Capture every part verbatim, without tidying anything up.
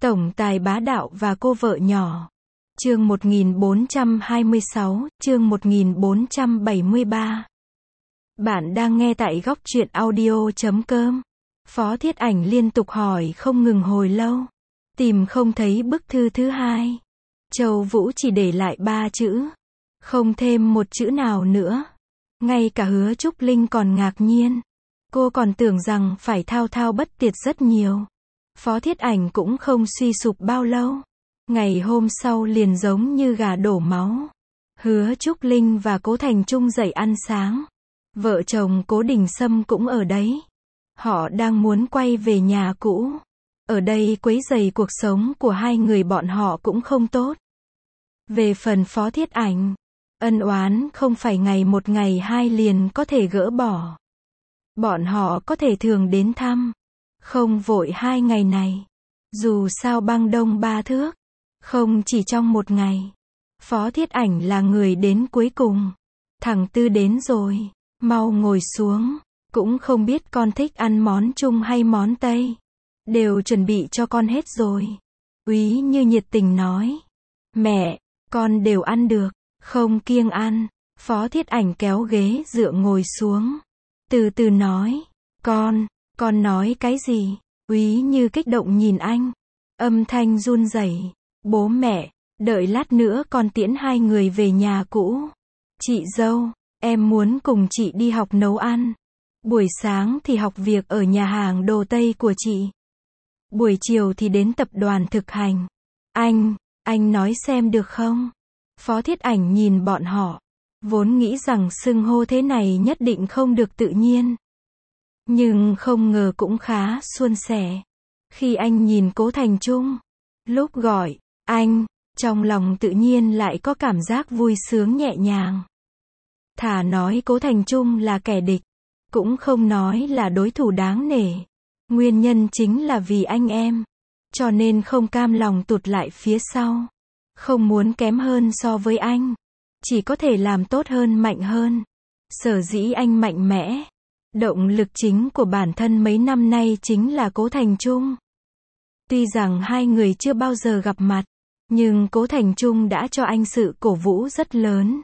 Tổng tài bá đạo và cô vợ nhỏ. Chương một nghìn bốn trăm hai mươi sáu, chương một nghìn bốn trăm bảy mươi ba. Bạn đang nghe tại góc truyện audio chấm com. Phó Thiết Ảnh liên tục hỏi không ngừng hồi lâu. Tìm không thấy bức thư thứ hai. Châu Vũ chỉ để lại ba chữ. Không thêm một chữ nào nữa. Ngay cả Hứa Trúc Linh còn ngạc nhiên. Cô còn tưởng rằng phải thao thao bất tuyệt rất nhiều. Phó Thiết Ảnh cũng không suy sụp bao lâu. Ngày hôm sau liền giống như gà đổ máu. Hứa Trúc Linh và Cố Thành Trung dậy ăn sáng. Vợ chồng Cố Đình Sâm cũng ở đấy. Họ đang muốn quay về nhà cũ. Ở đây quấy rầy cuộc sống của hai người bọn họ cũng không tốt. Về phần Phó Thiết Ảnh, ân oán không phải ngày một ngày hai liền có thể gỡ bỏ. Bọn họ có thể thường đến thăm. Không vội hai ngày này. Dù sao băng đông ba thước. Không chỉ trong một ngày. Phó Thiết Ảnh là người đến cuối cùng. Thằng Tư đến rồi. Mau ngồi xuống. Cũng không biết con thích ăn món Trung hay món Tây. Đều chuẩn bị cho con hết rồi. Úy Như nhiệt tình nói. Mẹ, con đều ăn được. Không kiêng ăn. Phó Thiết Ảnh kéo ghế dựa ngồi xuống. Từ từ nói. Con, con nói cái gì? Úy Như kích động nhìn anh. Âm thanh run rẩy. Bố mẹ, đợi lát nữa con tiễn hai người về nhà cũ. Chị dâu, em muốn cùng chị đi học nấu ăn. Buổi sáng thì học việc ở nhà hàng đồ Tây của chị. Buổi chiều thì đến tập đoàn thực hành. Anh, anh nói xem được không? Phó Thiết Ảnh nhìn bọn họ. Vốn nghĩ rằng xưng hô thế này nhất định không được tự nhiên. Nhưng không ngờ cũng khá suôn sẻ. Khi anh nhìn Cố Thành Trung, lúc gọi anh, trong lòng tự nhiên lại có cảm giác vui sướng nhẹ nhàng. Thà nói Cố Thành Trung là kẻ địch, cũng không nói là đối thủ đáng nể. Nguyên nhân chính là vì anh em, cho nên không cam lòng tụt lại phía sau. Không muốn kém hơn so với anh, chỉ có thể làm tốt hơn mạnh hơn. Sở dĩ anh mạnh mẽ. Động lực chính của bản thân mấy năm nay chính là Cố Thành Trung. Tuy rằng hai người chưa bao giờ gặp mặt, nhưng Cố Thành Trung đã cho anh sự cổ vũ rất lớn.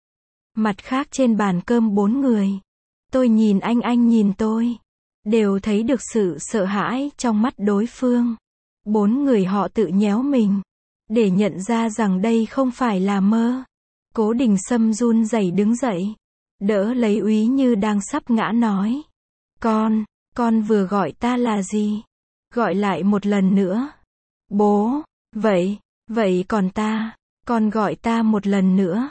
Mặt khác trên bàn cơm bốn người, tôi nhìn anh anh nhìn tôi, đều thấy được sự sợ hãi trong mắt đối phương. Bốn người họ tự nhéo mình, để nhận ra rằng đây không phải là mơ. Cố Đình Sâm run rẩy đứng dậy, đỡ lấy Úy Như đang sắp ngã nói. Con, con vừa gọi ta là gì? Gọi lại một lần nữa. Bố, vậy, vậy còn ta, con gọi ta một lần nữa.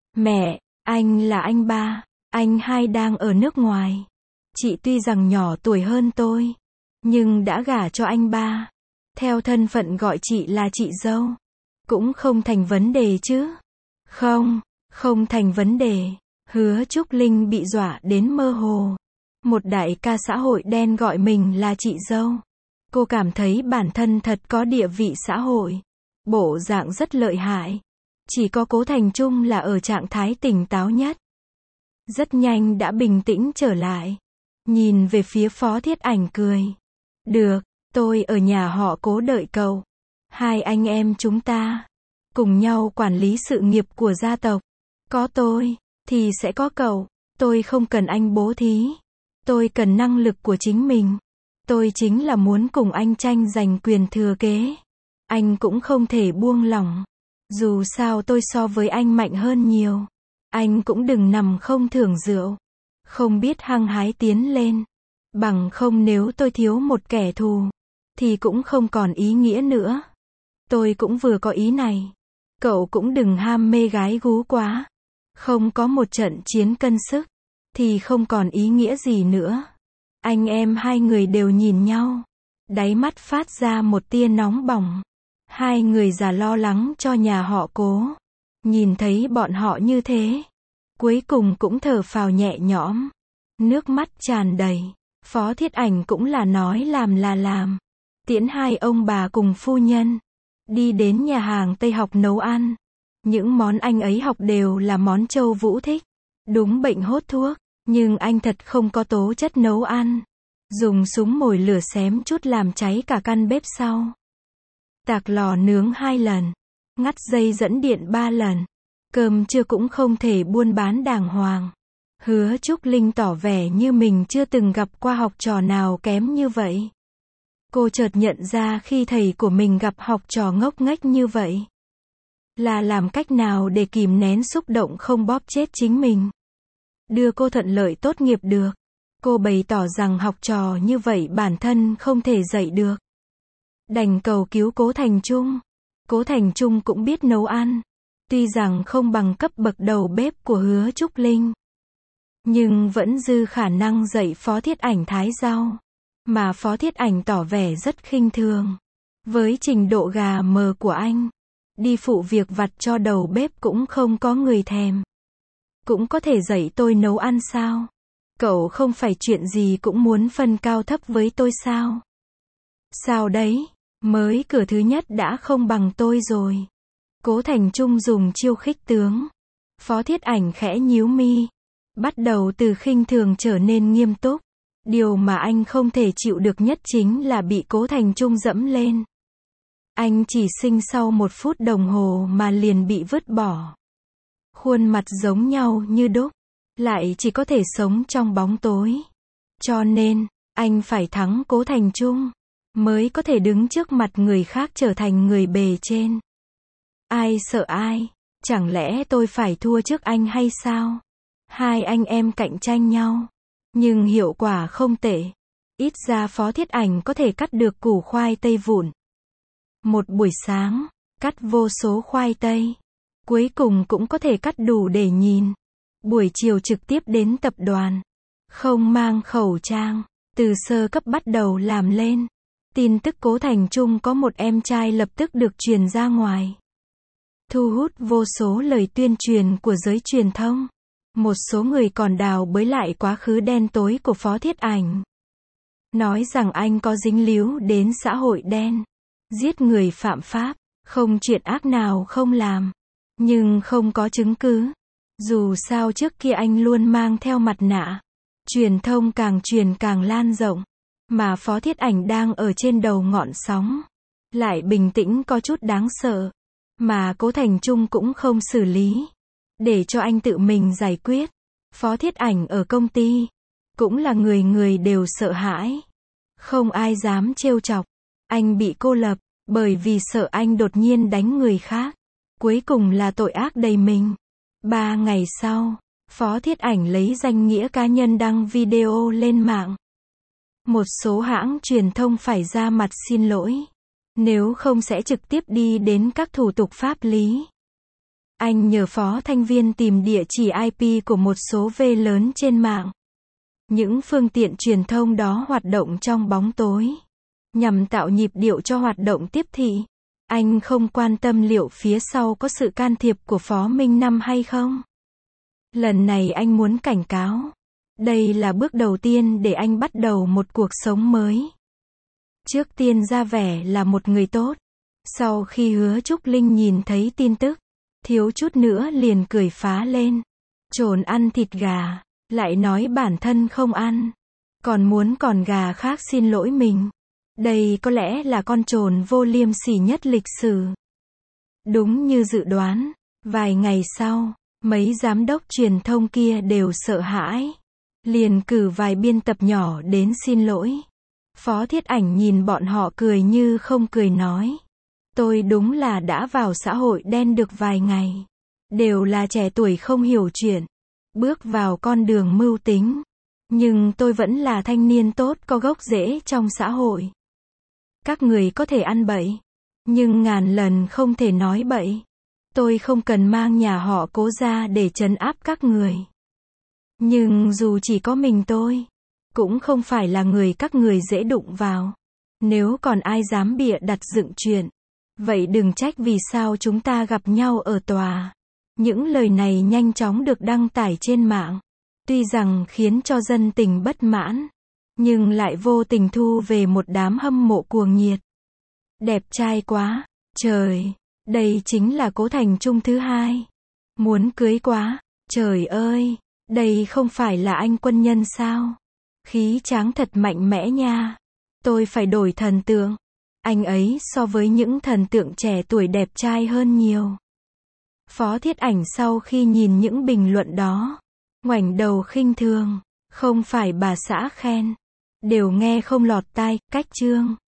Mẹ, anh là anh ba, anh hai đang ở nước ngoài. Chị tuy rằng nhỏ tuổi hơn tôi, nhưng đã gả cho anh ba. Theo thân phận gọi chị là chị dâu. Cũng không thành vấn đề chứ? Không, không thành vấn đề. Hứa Trúc Linh bị dọa đến mơ hồ. Một đại ca xã hội đen gọi mình là chị dâu. Cô cảm thấy bản thân thật có địa vị xã hội. Bộ dạng rất lợi hại. Chỉ có Cố Thành Trung là ở trạng thái tỉnh táo nhất. Rất nhanh đã bình tĩnh trở lại. Nhìn về phía Phó Thiết Ảnh cười. Được, tôi ở nhà họ Cố đợi cậu. Hai anh em chúng ta cùng nhau quản lý sự nghiệp của gia tộc. Có tôi thì sẽ có cậu. Tôi không cần anh bố thí. Tôi cần năng lực của chính mình. Tôi chính là muốn cùng anh tranh giành quyền thừa kế. Anh cũng không thể buông lỏng. Dù sao tôi so với anh mạnh hơn nhiều. Anh cũng đừng nằm không thưởng rượu. Không biết hăng hái tiến lên. Bằng không nếu tôi thiếu một kẻ thù, thì cũng không còn ý nghĩa nữa. Tôi cũng vừa có ý này. Cậu cũng đừng ham mê gái gú quá. Không có một trận chiến cân sức, thì không còn ý nghĩa gì nữa. Anh em hai người đều nhìn nhau. Đáy mắt phát ra một tia nóng bỏng. Hai người già lo lắng cho nhà họ Cố. Nhìn thấy bọn họ như thế, cuối cùng cũng thở phào nhẹ nhõm. Nước mắt tràn đầy. Phó Thiết Ảnh cũng là nói làm là làm. Tiễn hai ông bà cùng phu nhân đi đến nhà hàng Tây học nấu ăn. Những món anh ấy học đều là món Châu Vũ thích. Đúng bệnh hốt thuốc, nhưng anh thật không có tố chất nấu ăn. Dùng súng mồi lửa xém chút làm cháy cả căn bếp sau. tạc lò nướng hai lần, ngắt dây dẫn điện ba lần, cơm trưa cũng không thể buôn bán đàng hoàng. Hứa Trúc Linh tỏ vẻ như mình chưa từng gặp qua học trò nào kém như vậy. Cô chợt nhận ra khi thầy của mình gặp học trò ngốc nghếch như vậy, là làm cách nào để kìm nén xúc động không bóp chết chính mình, đưa cô thuận lợi tốt nghiệp được. Cô bày tỏ rằng học trò như vậy bản thân không thể dạy được. Đành cầu cứu Cố Thành Trung. Cố Thành Trung cũng biết nấu ăn. Tuy rằng không bằng cấp bậc đầu bếp của Hứa Trúc Linh, nhưng vẫn dư khả năng dạy Phó Thiết Ảnh thái rau. Mà Phó Thiết Ảnh tỏ vẻ rất khinh thường. Với trình độ gà mờ của anh, đi phụ việc vặt cho đầu bếp cũng không có người thèm. Cũng có thể dạy tôi nấu ăn sao? Cậu không phải chuyện gì cũng muốn phân cao thấp với tôi sao? Sao đấy, mới cửa thứ nhất đã không bằng tôi rồi. Cố Thành Trung dùng chiêu khích tướng. Phó Thiết Ảnh khẽ nhíu mi. Bắt đầu từ khinh thường trở nên nghiêm túc. Điều mà anh không thể chịu được nhất chính là bị Cố Thành Trung dẫm lên. Anh chỉ sinh sau một phút đồng hồ mà liền bị vứt bỏ. Khuôn mặt giống nhau như đúc, lại chỉ có thể sống trong bóng tối. Cho nên, anh phải thắng Cố Thành Trung, mới có thể đứng trước mặt người khác trở thành người bề trên. Ai sợ ai? Chẳng lẽ tôi phải thua trước anh hay sao? Hai anh em cạnh tranh nhau, nhưng hiệu quả không tệ. Ít ra Phó Thiết Ảnh có thể cắt được củ khoai tây vụn. Một buổi sáng, cắt vô số khoai tây. Cuối cùng cũng có thể cắt đủ để nhìn. Buổi chiều trực tiếp đến tập đoàn. Không mang khẩu trang. Từ sơ cấp bắt đầu làm lên. Tin tức Cố Thành Trung có một em trai lập tức được truyền ra ngoài. Thu hút vô số lời tuyên truyền của giới truyền thông. Một số người còn đào bới lại quá khứ đen tối của Phó Thiết Ảnh. Nói rằng anh có dính líu đến xã hội đen. Giết người phạm pháp. Không chuyện ác nào không làm. Nhưng không có chứng cứ. Dù sao trước kia anh luôn mang theo mặt nạ. Truyền thông càng truyền càng lan rộng. Mà Phó Thiết Ảnh đang ở trên đầu ngọn sóng. Lại bình tĩnh có chút đáng sợ. Mà Cố Thành Trung cũng không xử lý. Để cho anh tự mình giải quyết. Phó Thiết Ảnh ở công ty. Cũng là người người đều sợ hãi. Không ai dám trêu chọc. Anh bị cô lập. Bởi vì sợ anh đột nhiên đánh người khác. Cuối cùng là tội ác đầy mình. Ba ngày sau, Phó Thiết Ảnh lấy danh nghĩa cá nhân đăng video lên mạng. Một số hãng truyền thông phải ra mặt xin lỗi. Nếu không sẽ trực tiếp đi đến các thủ tục pháp lý. Anh nhờ Phó Thanh Viên tìm địa chỉ i pê của một số V lớn trên mạng. Những phương tiện truyền thông đó hoạt động trong bóng tối. Nhằm tạo nhịp điệu cho hoạt động tiếp thị. Anh không quan tâm liệu phía sau có sự can thiệp của Phó Minh Năm hay không. Lần này anh muốn cảnh cáo. Đây là bước đầu tiên để anh bắt đầu một cuộc sống mới. Trước tiên ra vẻ là một người tốt. Sau khi Hứa Trúc Linh nhìn thấy tin tức, thiếu chút nữa liền cười phá lên. Trồn ăn thịt gà, lại nói bản thân không ăn. Còn muốn còn gà khác xin lỗi mình. Đây có lẽ là con trồn vô liêm sỉ nhất lịch sử. Đúng như dự đoán, vài ngày sau, mấy giám đốc truyền thông kia đều sợ hãi. Liền cử vài biên tập nhỏ đến xin lỗi. Phó Thiết Ảnh nhìn bọn họ cười như không cười nói. Tôi đúng là đã vào xã hội đen được vài ngày. Đều là trẻ tuổi không hiểu chuyện. Bước vào con đường mưu tính. Nhưng tôi vẫn là thanh niên tốt có gốc rễ trong xã hội. Các người có thể ăn bậy. Nhưng ngàn lần không thể nói bậy. Tôi không cần mang nhà họ Cố ra để trấn áp các người. Nhưng dù chỉ có mình tôi, cũng không phải là người các người dễ đụng vào. Nếu còn ai dám bịa đặt dựng chuyện, vậy đừng trách vì sao chúng ta gặp nhau ở tòa. Những lời này nhanh chóng được đăng tải trên mạng. Tuy rằng khiến cho dân tình bất mãn, nhưng lại vô tình thu về một đám hâm mộ cuồng nhiệt. Đẹp trai quá, trời, đây chính là Cố Thành Trung thứ hai. Muốn cưới quá, trời ơi, đây không phải là anh quân nhân sao? Khí tráng thật mạnh mẽ nha. Tôi phải đổi thần tượng. Anh ấy so với những thần tượng trẻ tuổi đẹp trai hơn nhiều. Phó Thiết Ảnh sau khi nhìn những bình luận đó, ngoảnh đầu khinh thường. Không phải bà xã khen. Đều nghe không lọt tai, cách chương.